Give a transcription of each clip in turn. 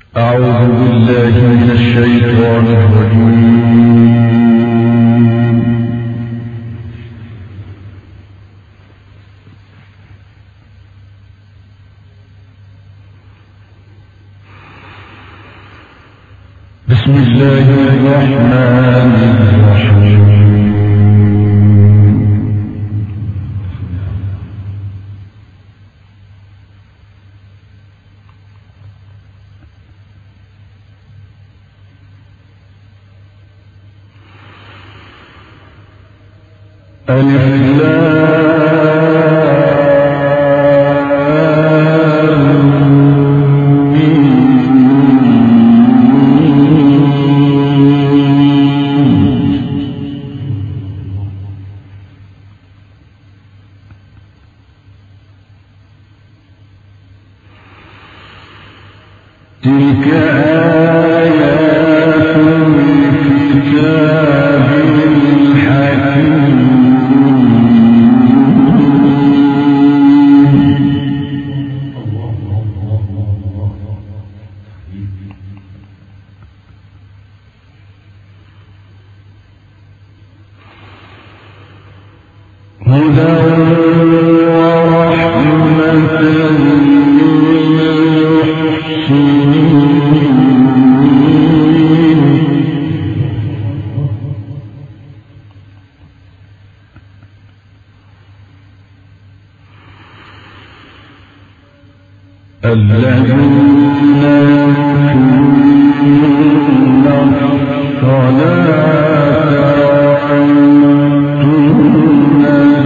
أعوذ بالله من الشيطان الرجيم. بسم الله الرحمن الرحيم. ألف تلك آيات الكتاب الحكيم. هدى ورحمة الذين يقيمون الصلاة ويؤتون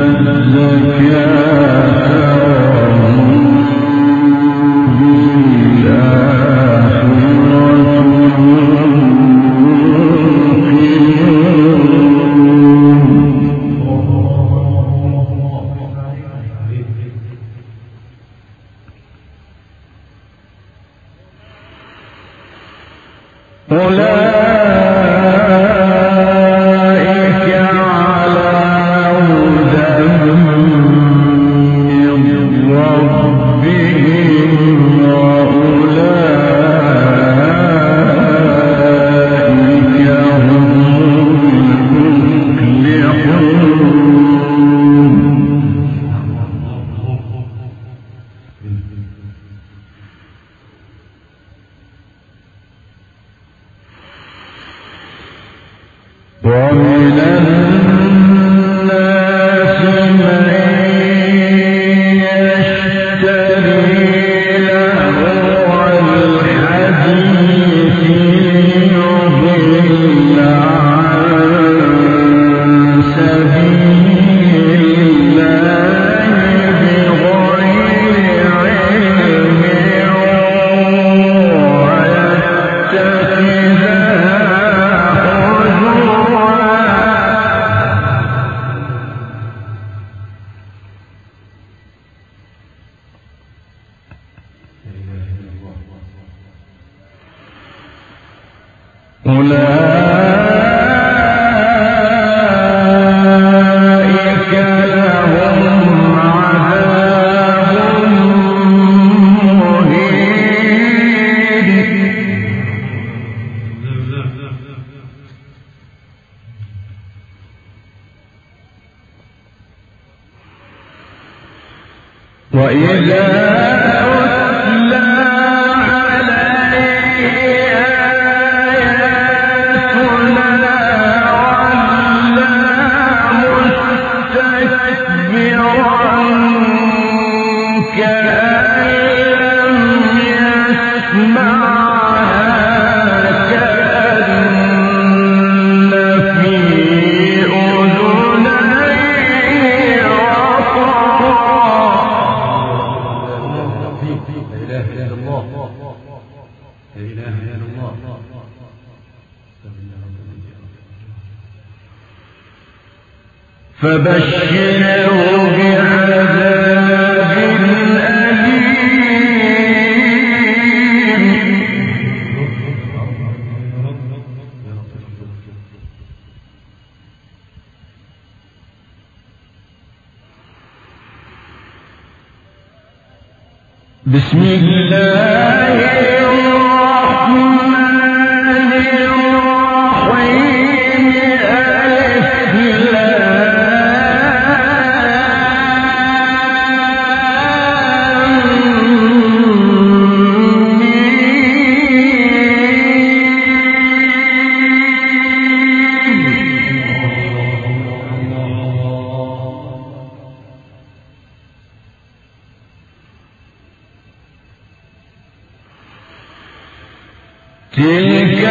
الزكاة وهم بالآخرة أولئك على هدى من ربهم وأولئك هم المفلحون. ومن الناس من يشتري لهو الحديث ليضل عن سبيل الله بغير علم أولئك لهم عذاب مهين. وإذا فبشره بعذاب أليم. بسم الله الرحمن تلك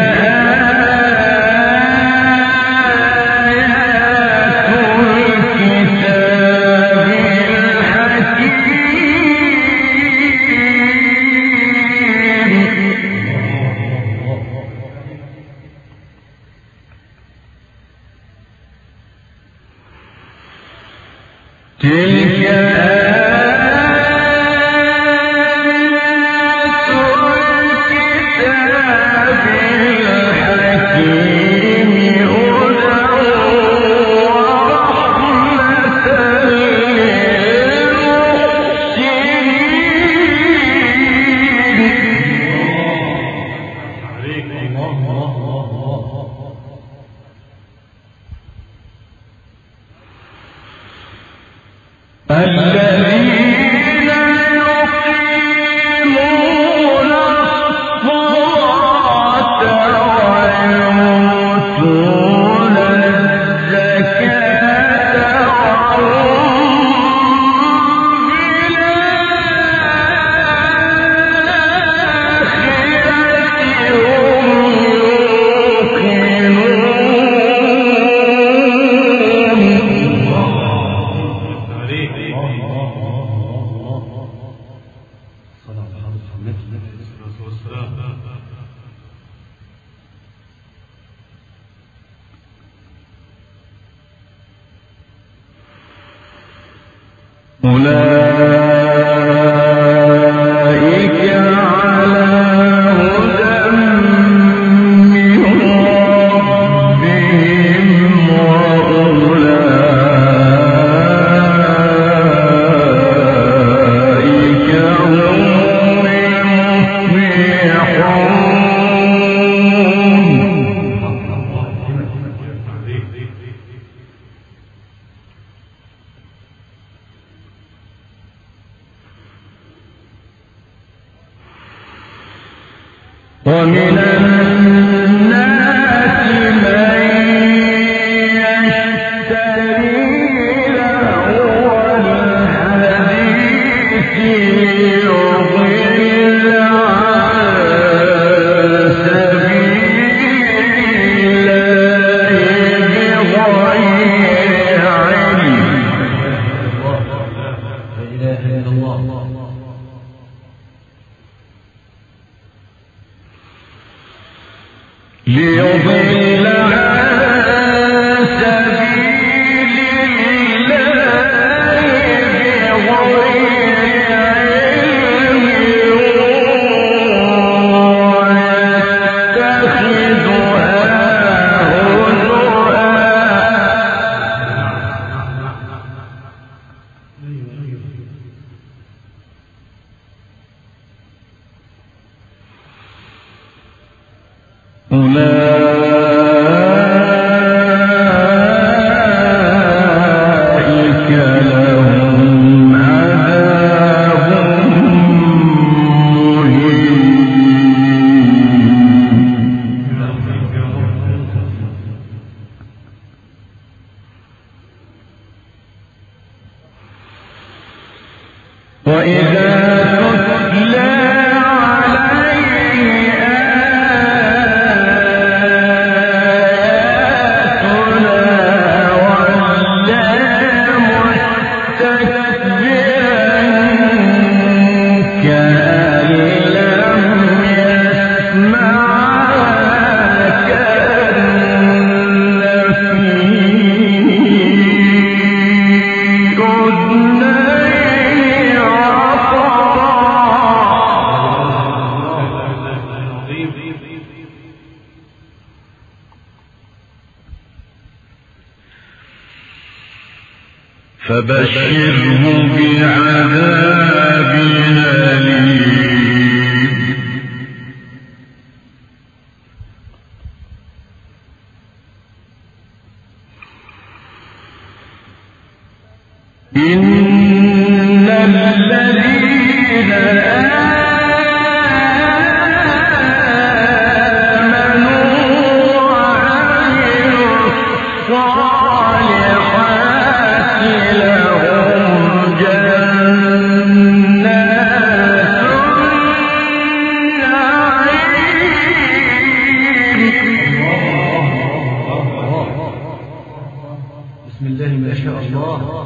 ومن الناس من يشتري لهو الحديث ليضل عن سبيل الله بغير علم. لا إله إلا الله. ليضل عن سبيل الله بغير علم ويتخذها هزوا. أولئك لهم عذاب مهين. وإذا تتلى فبشره بعذاب أليم. إن الذين آمنوا وعملوا الصالحات لهم جنات النعيم شاء الله.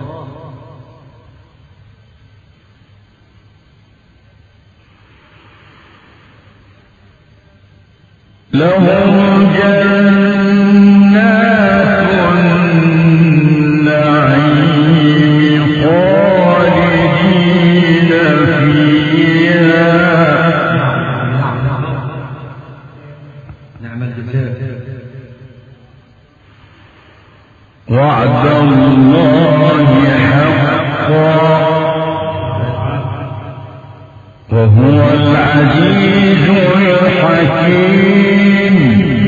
لهم جنات النعيم خالدين فيها. نعم الجزاء. وعد الله حقا وهو العزيز الحكيم.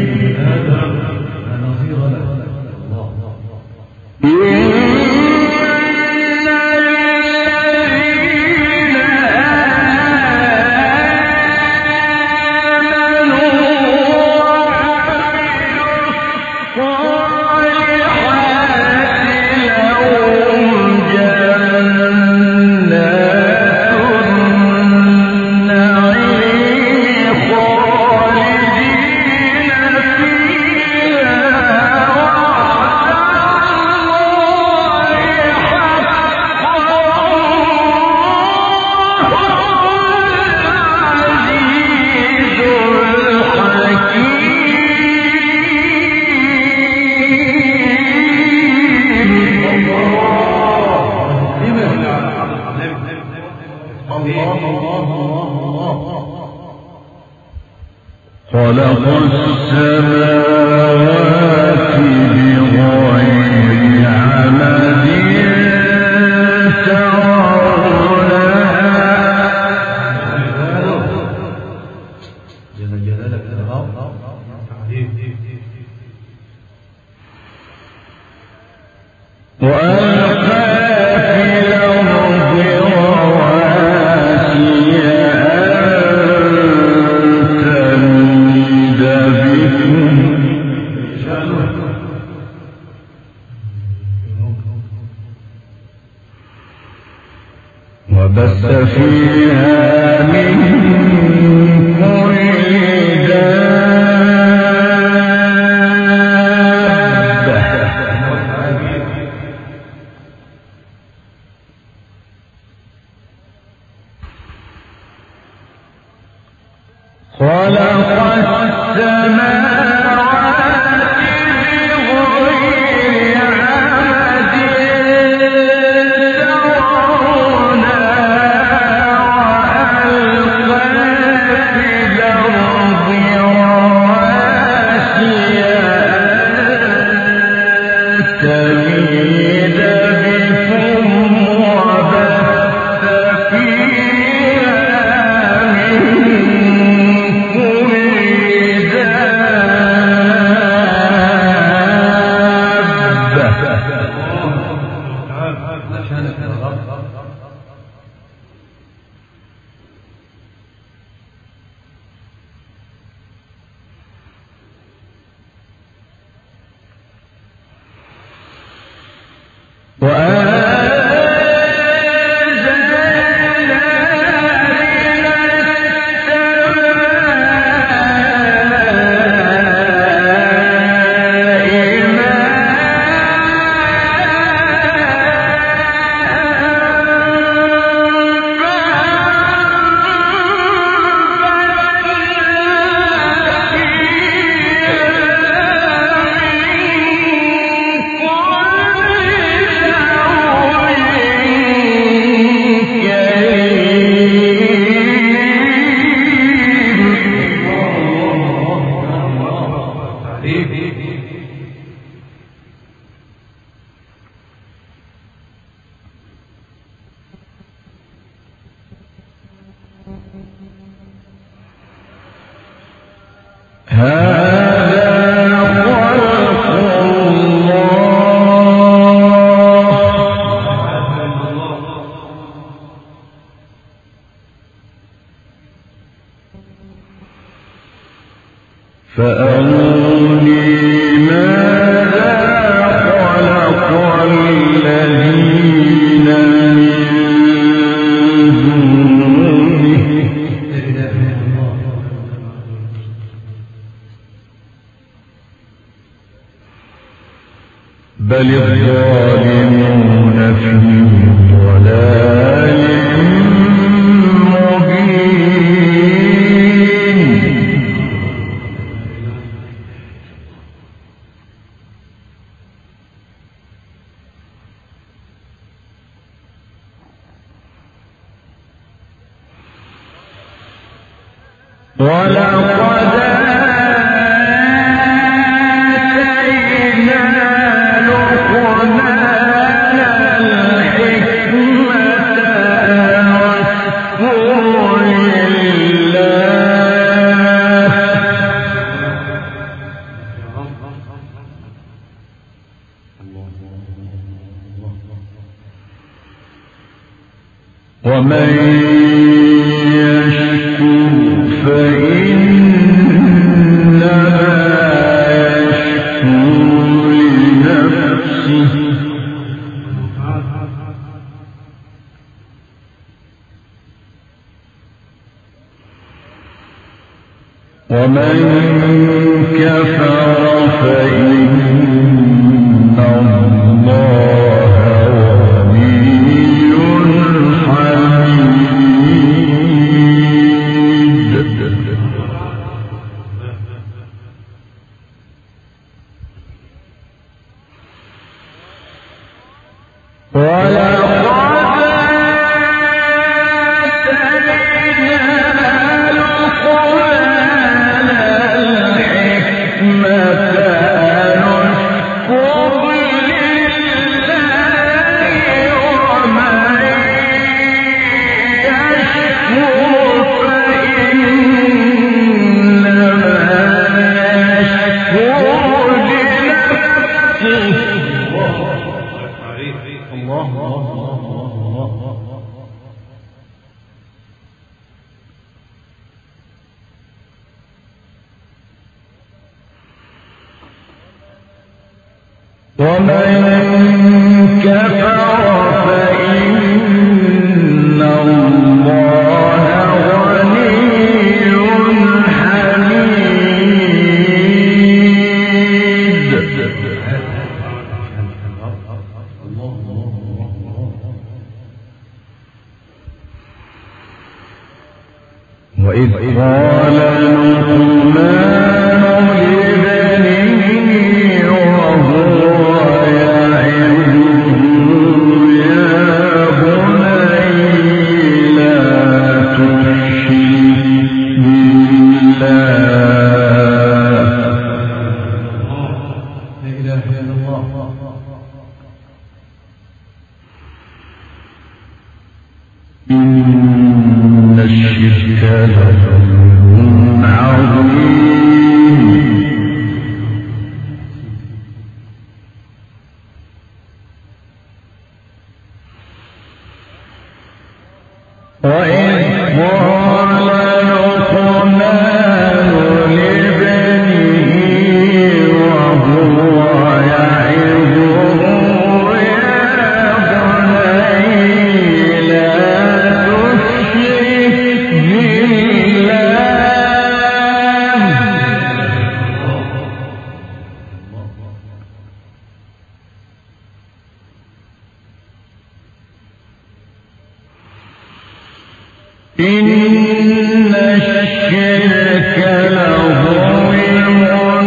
خلق السماوات بغير عمد وألقى في الأرض رواسي أن تميد بكم وبث فيها من كل خلق السماوات بغير عمد ترونها وألقى في الأرض رواسي أن تميد بكم وبث فيها فأروني ماذا خلق الذين من دونه بل الظالمون في ضلال مبين ولقد ومن يشكر فإنما يشكر لنفسه ومن كفر فإن الله غني حميد ومن كفر فإن الله غني حميد وإذ قال لقمان لبنيه وهو يعظه يا بني لا تشرك بالله إن الشرك لظلم عظيم وإذ قال لقمان لابنه وهو يعظه يا بني لا تشرك بالله إن الشرك لظلم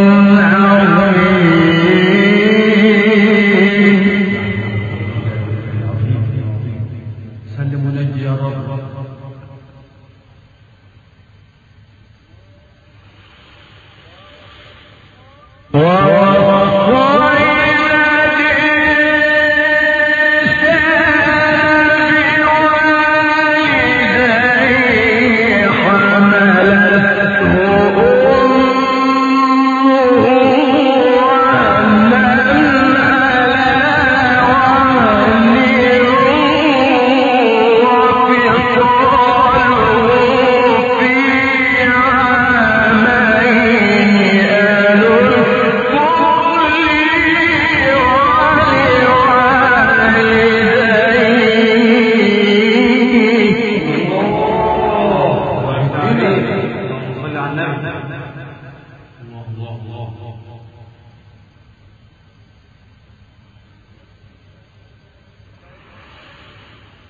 عظيم سلم ونجي يا رب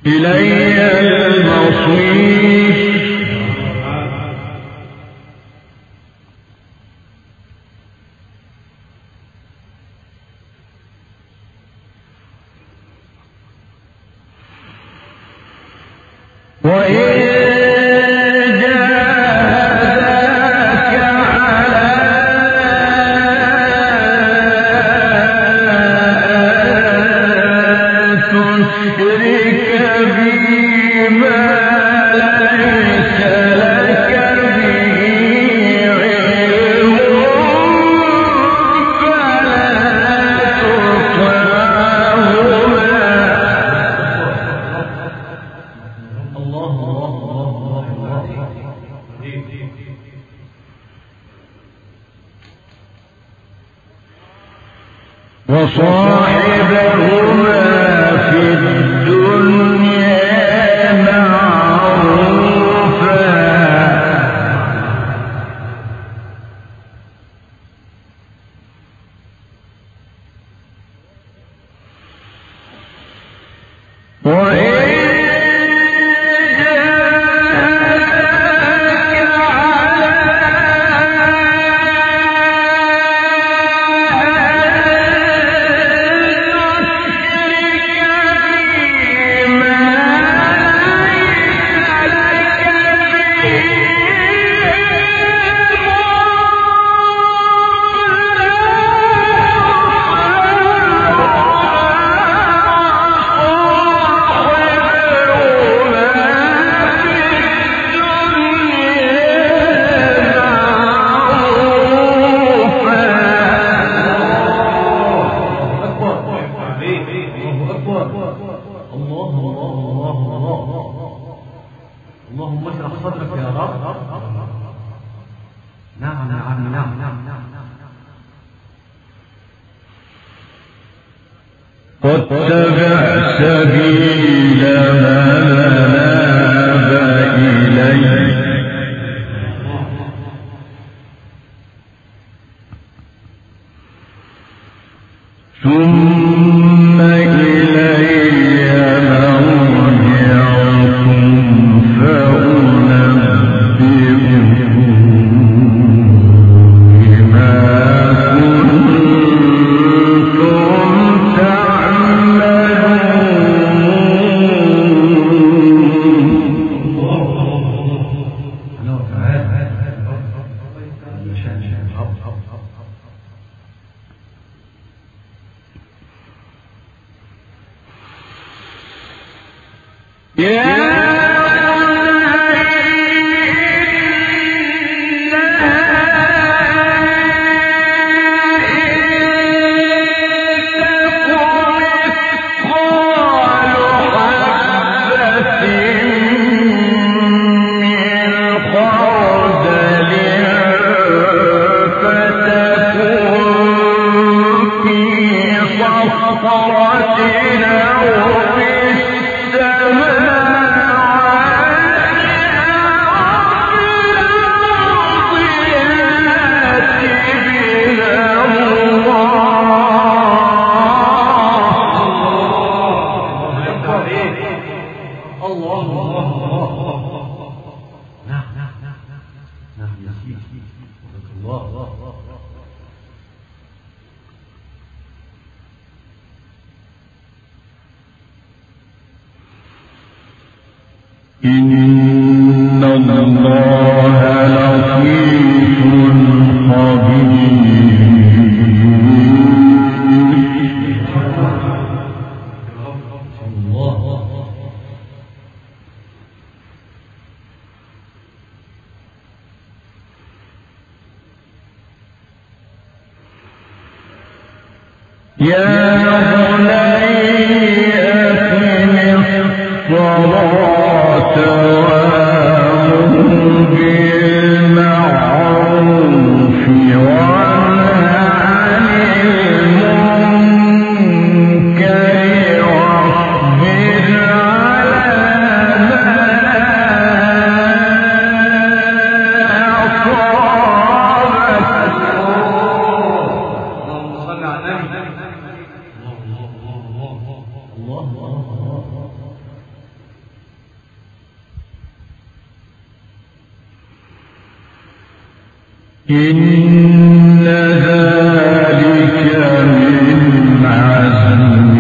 إلي المصير وصاحبهما في الدنيا معروفا اللهم اشرح صدرك يا رب. نعم نعم نعم نعم نعم. واتبع سبيل من أناب إلي ثم إلي مرجعكم فأنبئكم بما كنتم إن الله لطيف خبير. يا بني أقم الصلاة وأمر بالمعروف وانه عن المنكر واصبر على ما أصابك. اللهم صل على النبي. الله إن ذلك من عزم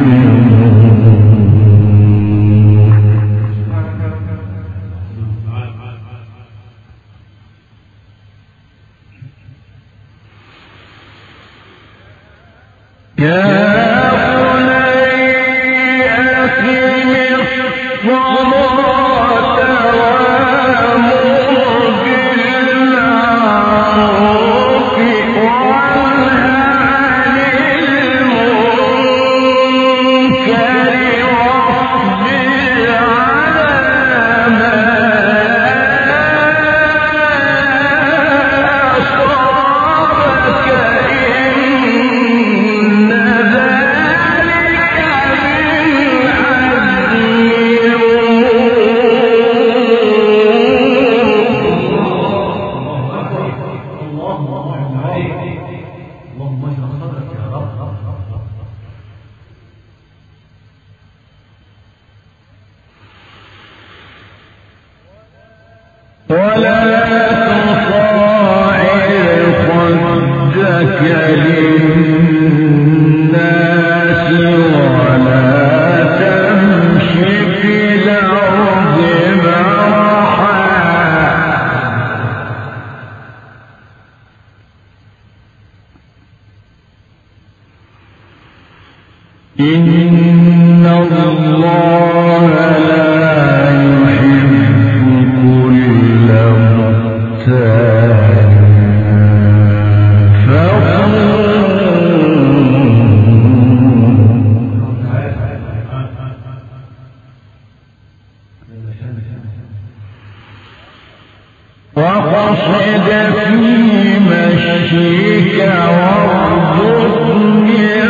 إن الله لا يحب كل مختال وقصد في مشيك واغضض من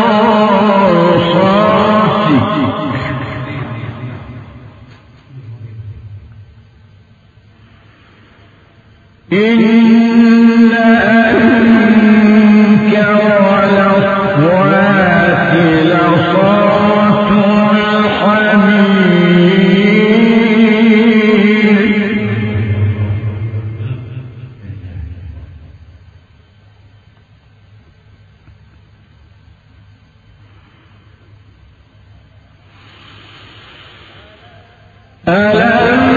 صوتك إن أنكر الأصوات لصوت الحمير ألم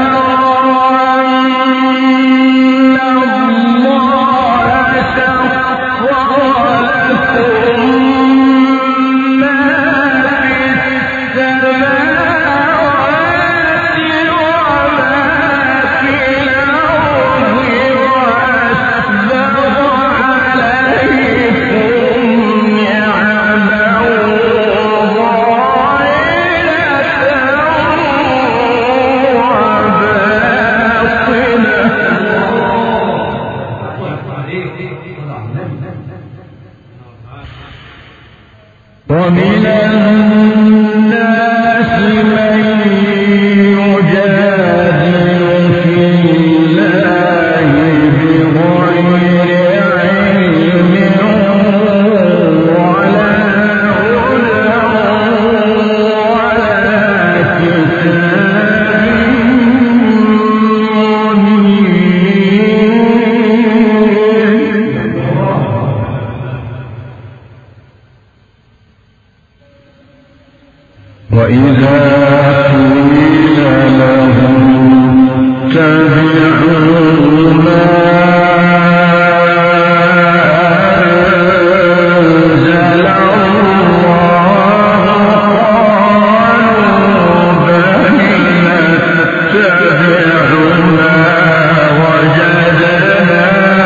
ومن الناس من يجادل في الله بغير علم ولا هدى ولا كتاب منير وإذا قيل لهم اتبعوا ما أنزل الله قالوا بل نتبع ما وجدنا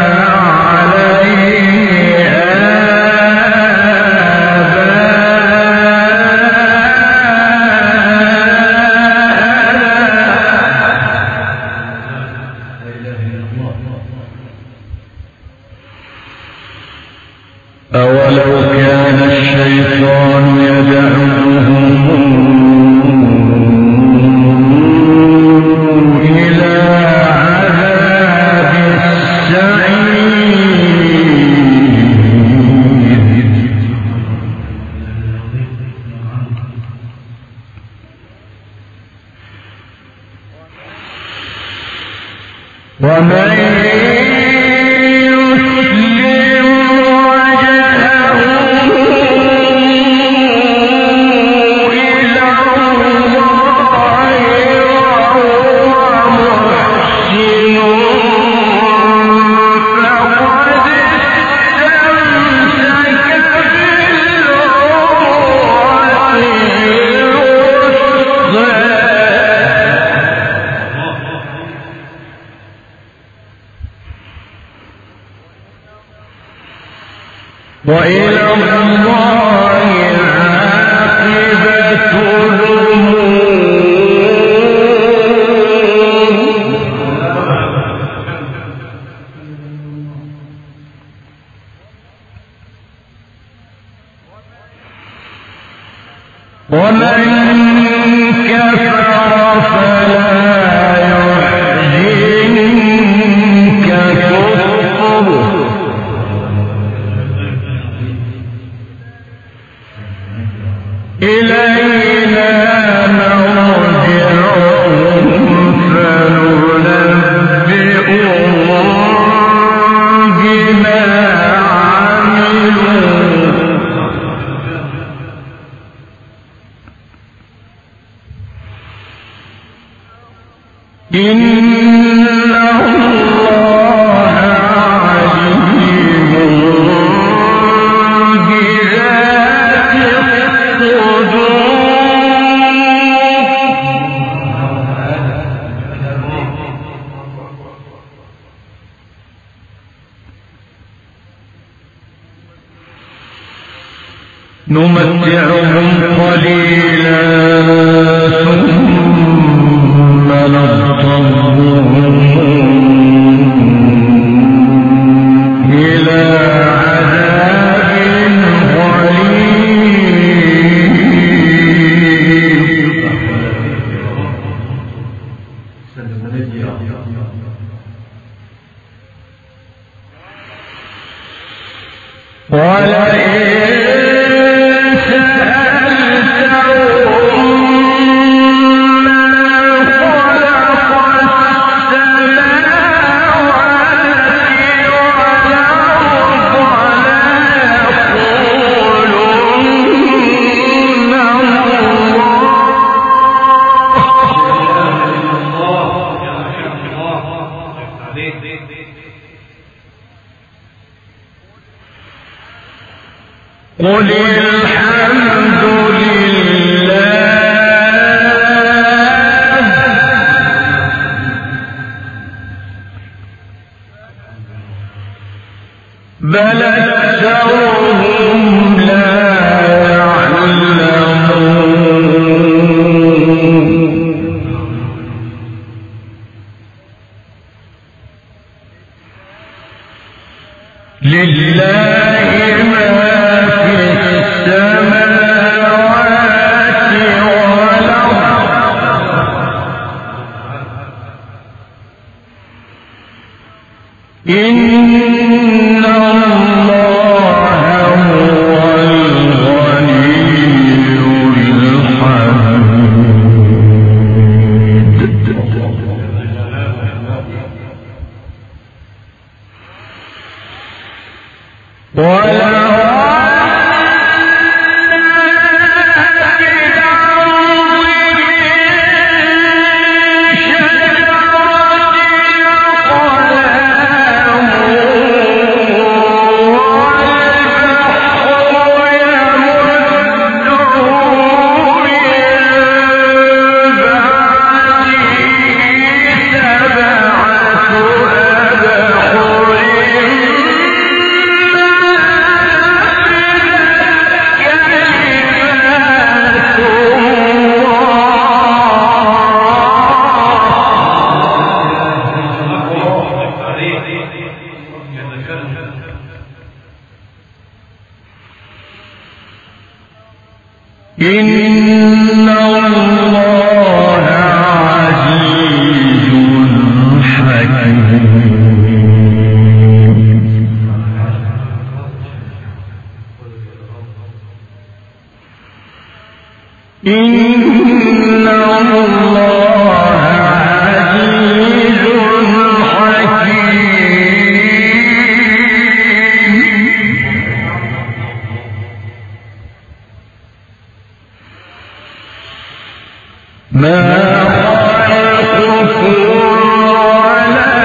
عليه أولو كان الشيطان يدعوهم إلى عذاب السعير ومن وإلى الله عاقبة الأمور. ومن كفر فلا يحزنك كفره إلينا مرجعهم فننبئهم بما عملوا إن الله عليم بذات الصدور. نمتعهم قليلا ثم نضطرهم إلى عذاب غليظ. ولئن قل الحمد لله بل أكثرهم لا يعلمون. لله ما في السماوات والأرض إن الله هو الغني الحميد. إن الله عزيز حكيم. إن الله عزيز حكيم. ما خلقكم ولا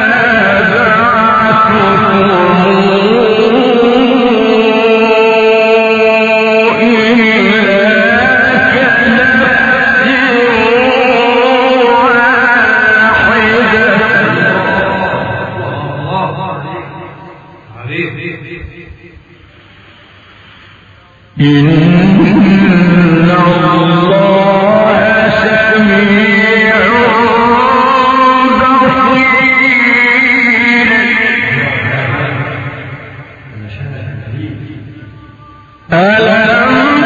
بعثكم إلا كنفس واحدة إن الله سميع بصير ألم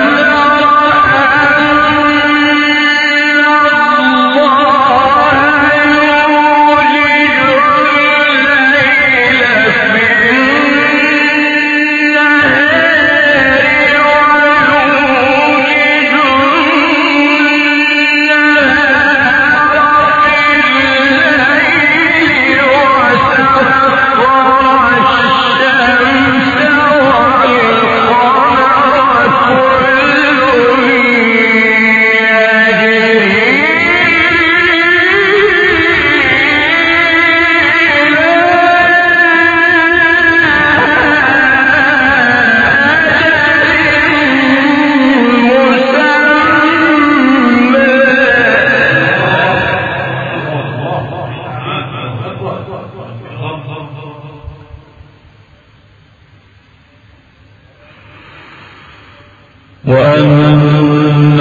وأن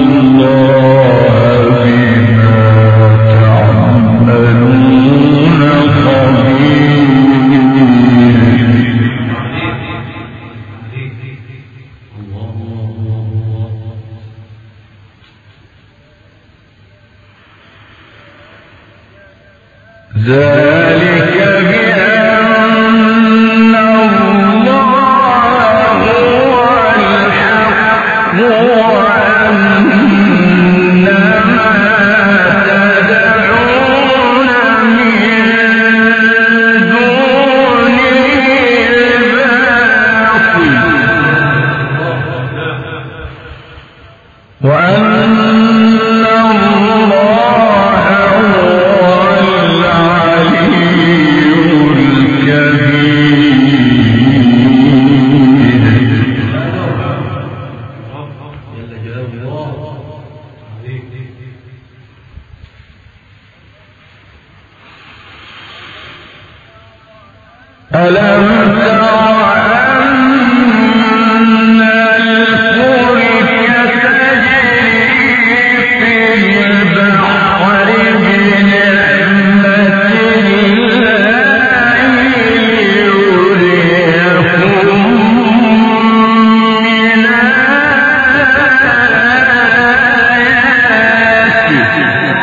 الله بما تعملون خبير ذلك بأن الله هو الحق وأن ما تدعون من دونه الباطل وأن ألم تر أن الفلك تجري في البحر بنعمة الله ليريكم من آياته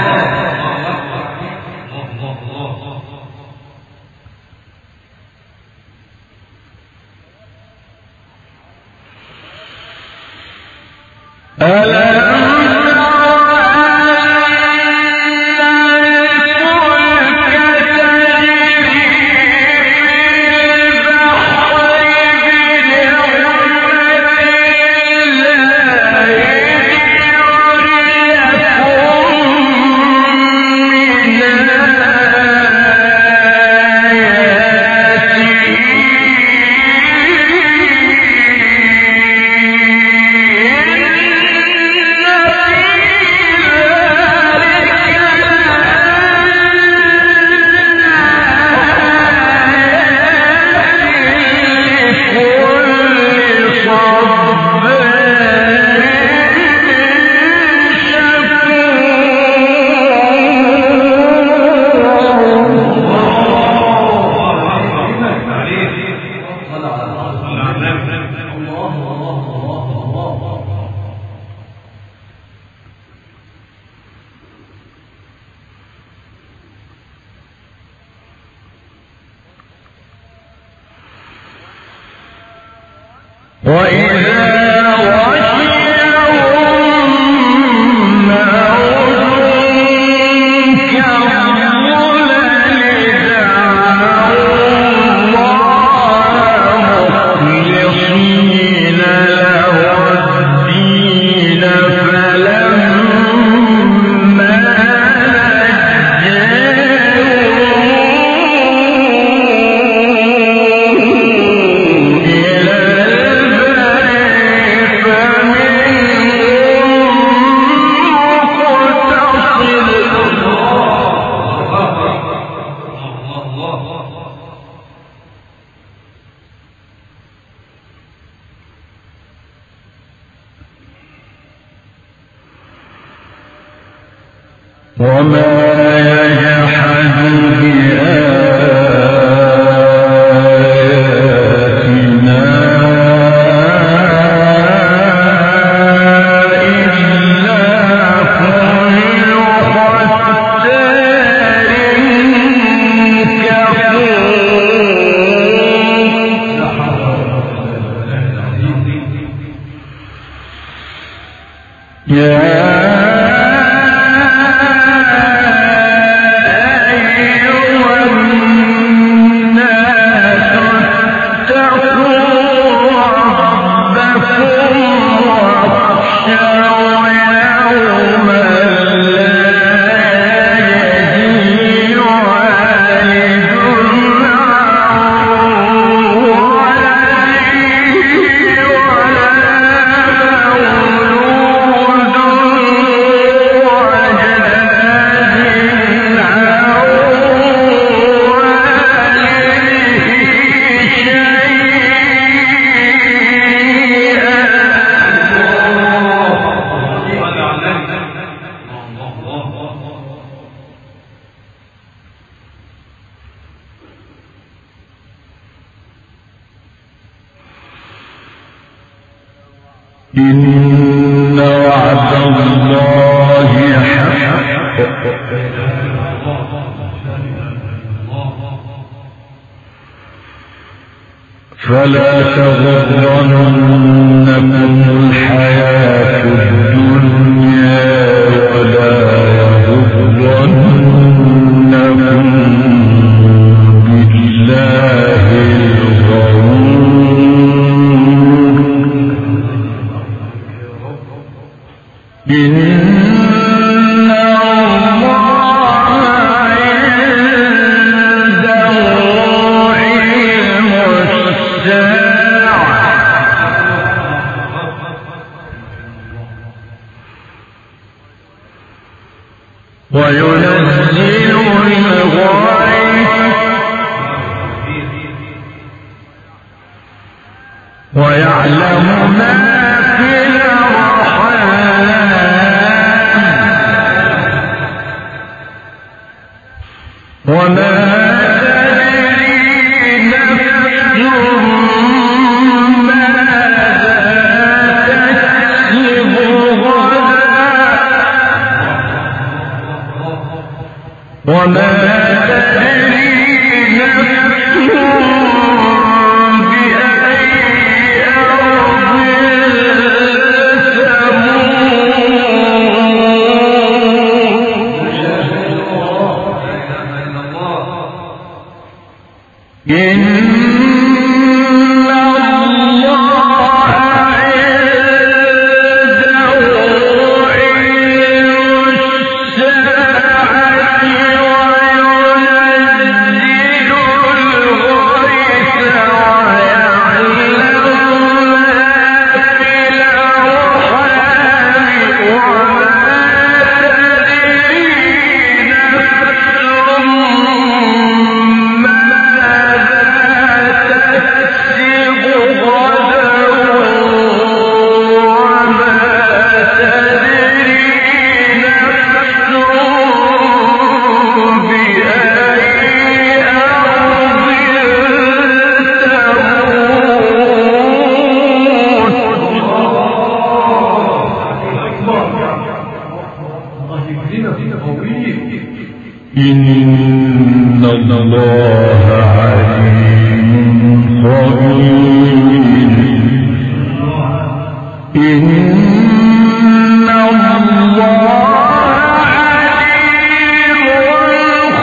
وإذا غشيهم موج كالظلل دعوا الله مخلصين له الدين فلما نجاهم إلى البر وما يجحد بآياتنا إلا كل ختار كفور. يا إن وعد الله حق فلا تغرنكم الحياة الدنيا ولا يغرنكم بالله الغرور. إن الله عنده علم الساعة وينزل الغيث ويعلم ما في وما تدري نفس ماذا تكسب غدا وما تدري نفس بأي أرض إن الله عنده علم الساعة وينزل الغيث ويعلم ما في الأرحام وما تدري نفس إن الله عليم خبير. إن الله عليم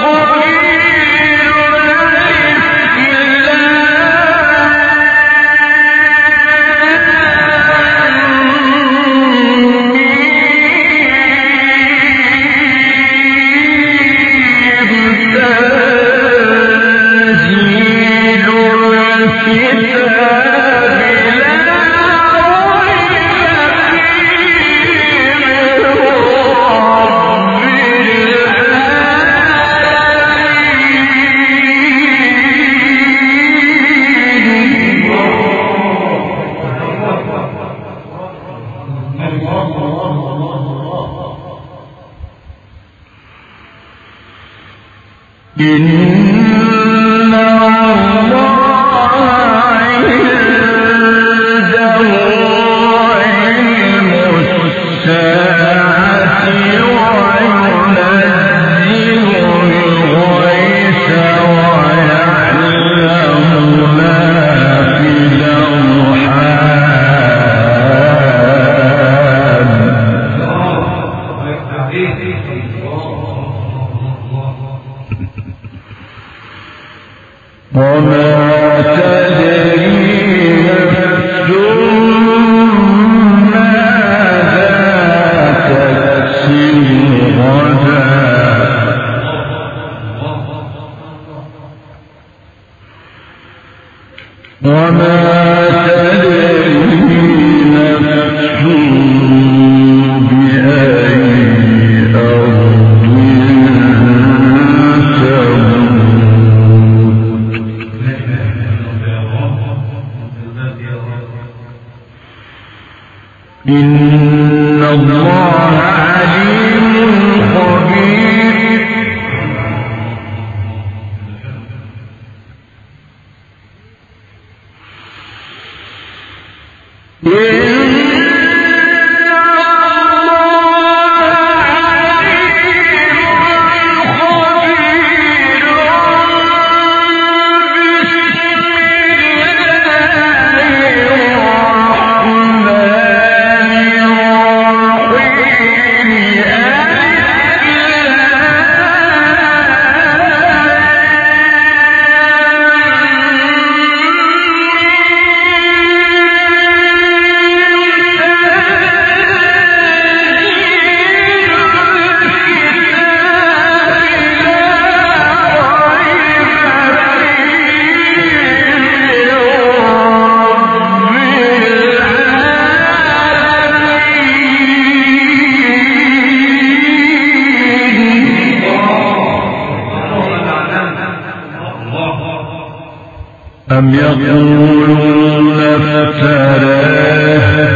أم يقولون افتراه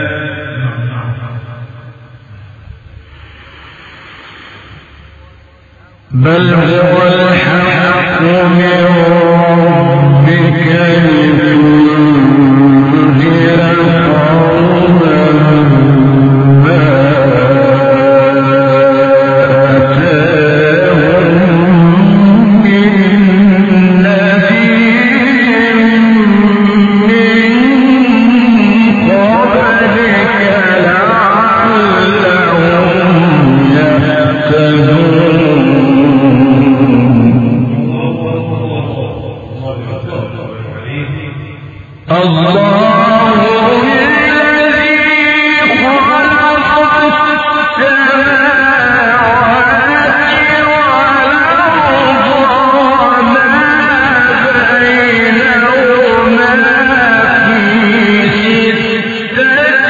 بل هو الحق من ربك لتنذر قوما ما أتاهم من نذير من قبلك لعلهم يهتدون. الله الذي خلق السماوات والأرض وما بينهما في ستة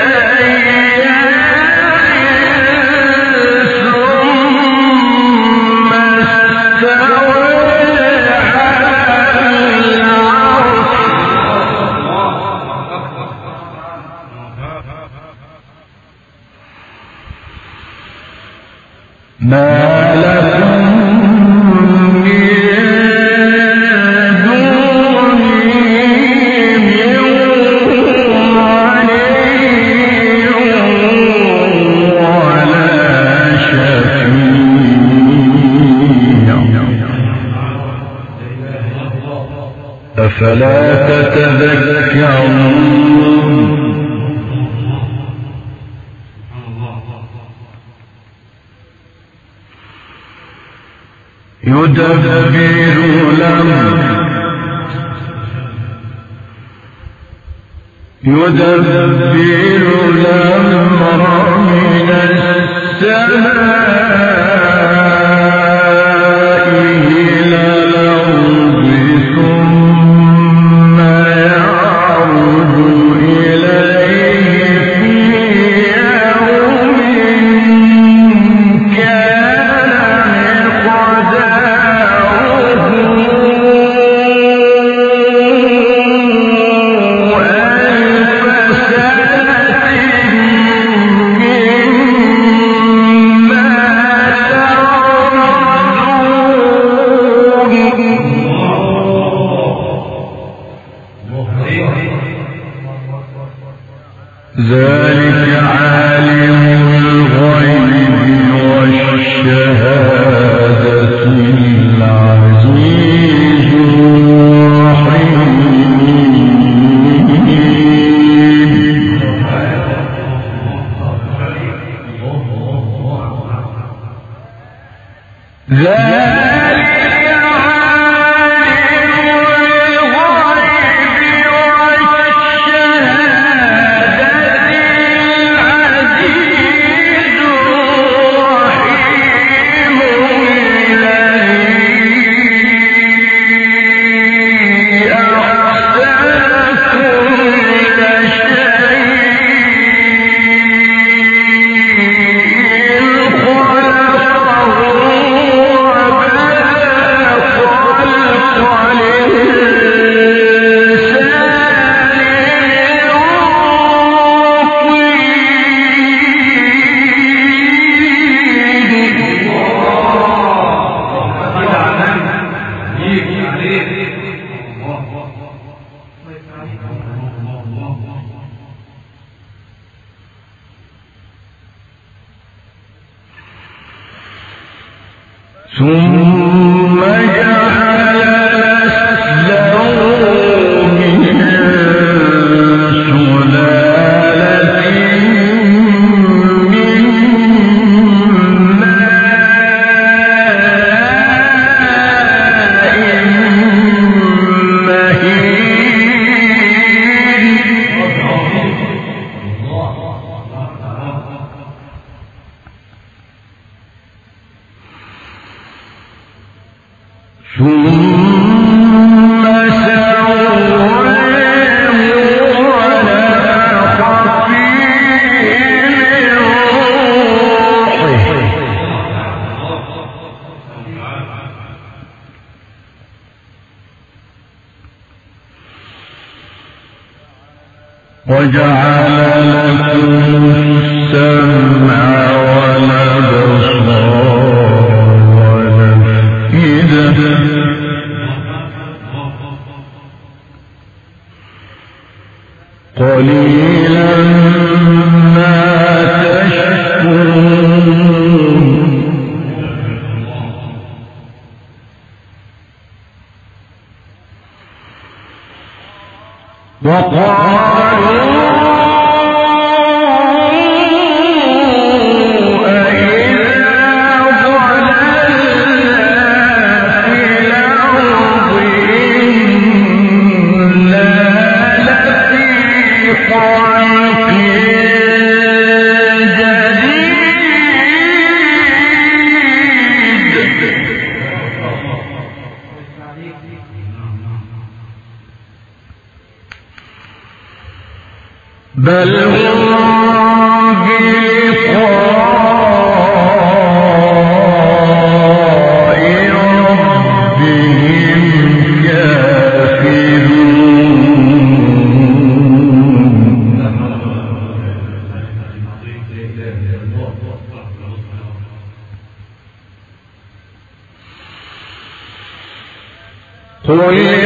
أيام ثم استوى ما لكم من دونه من ولي ولا شفيع أفلا تتذكرون. يدبر الأمر من السماء إلى الأرض ثم يعرج إليه في يوم كان مقداره ألف سنة مما تعدون. ذلك عالم الغيب والشهادة العزيز الرحيم. ذلك عالم الغيب ثم جعل نسله من سلالة من ماء ثم سواه ونفخ فيه من روحه وجعل لكم السمع والأبصار والأفئدة قليلا ما تشكرون وقالوا بل هم بلقاء ربهم كافرون قل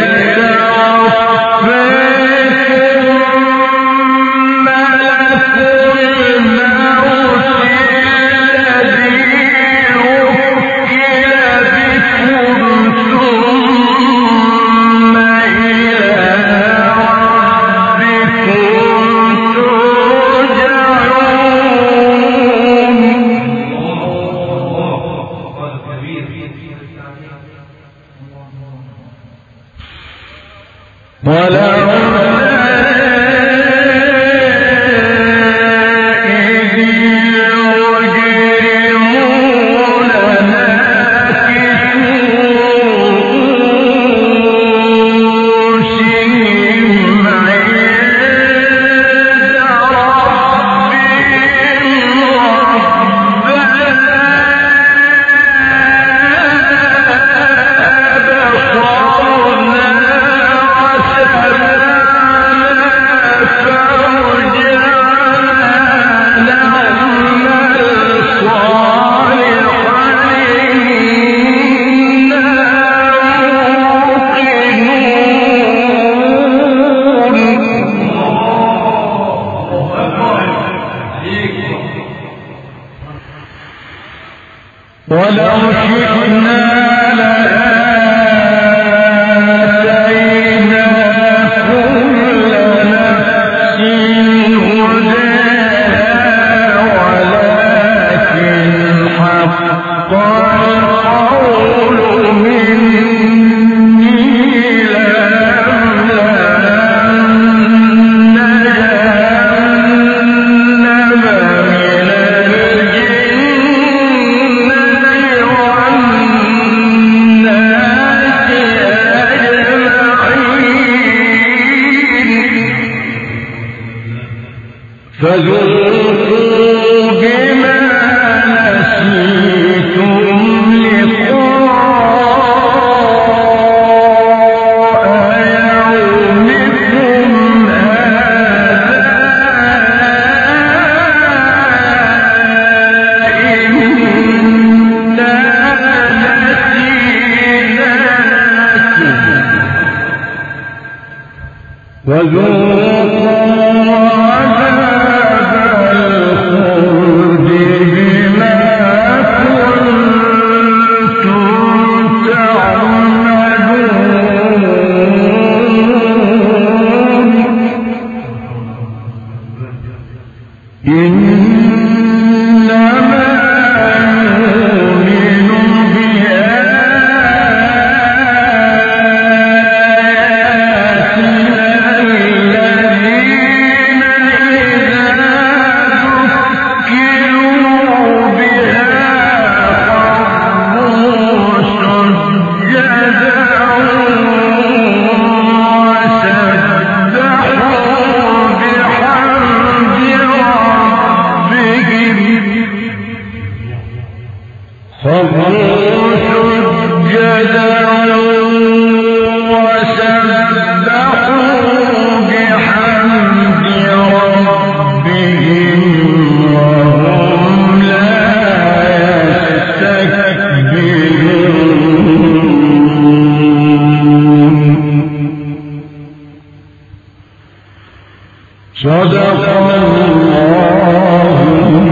ولو شئنا لآتينا كل نفس هداها ولكن حق القول مني لأملأن جهنم من فذوقوا بما نسيتم لقاء يومكم هذا إنا نسيناكم وذوقوا الخلد بما كنتم صدق الله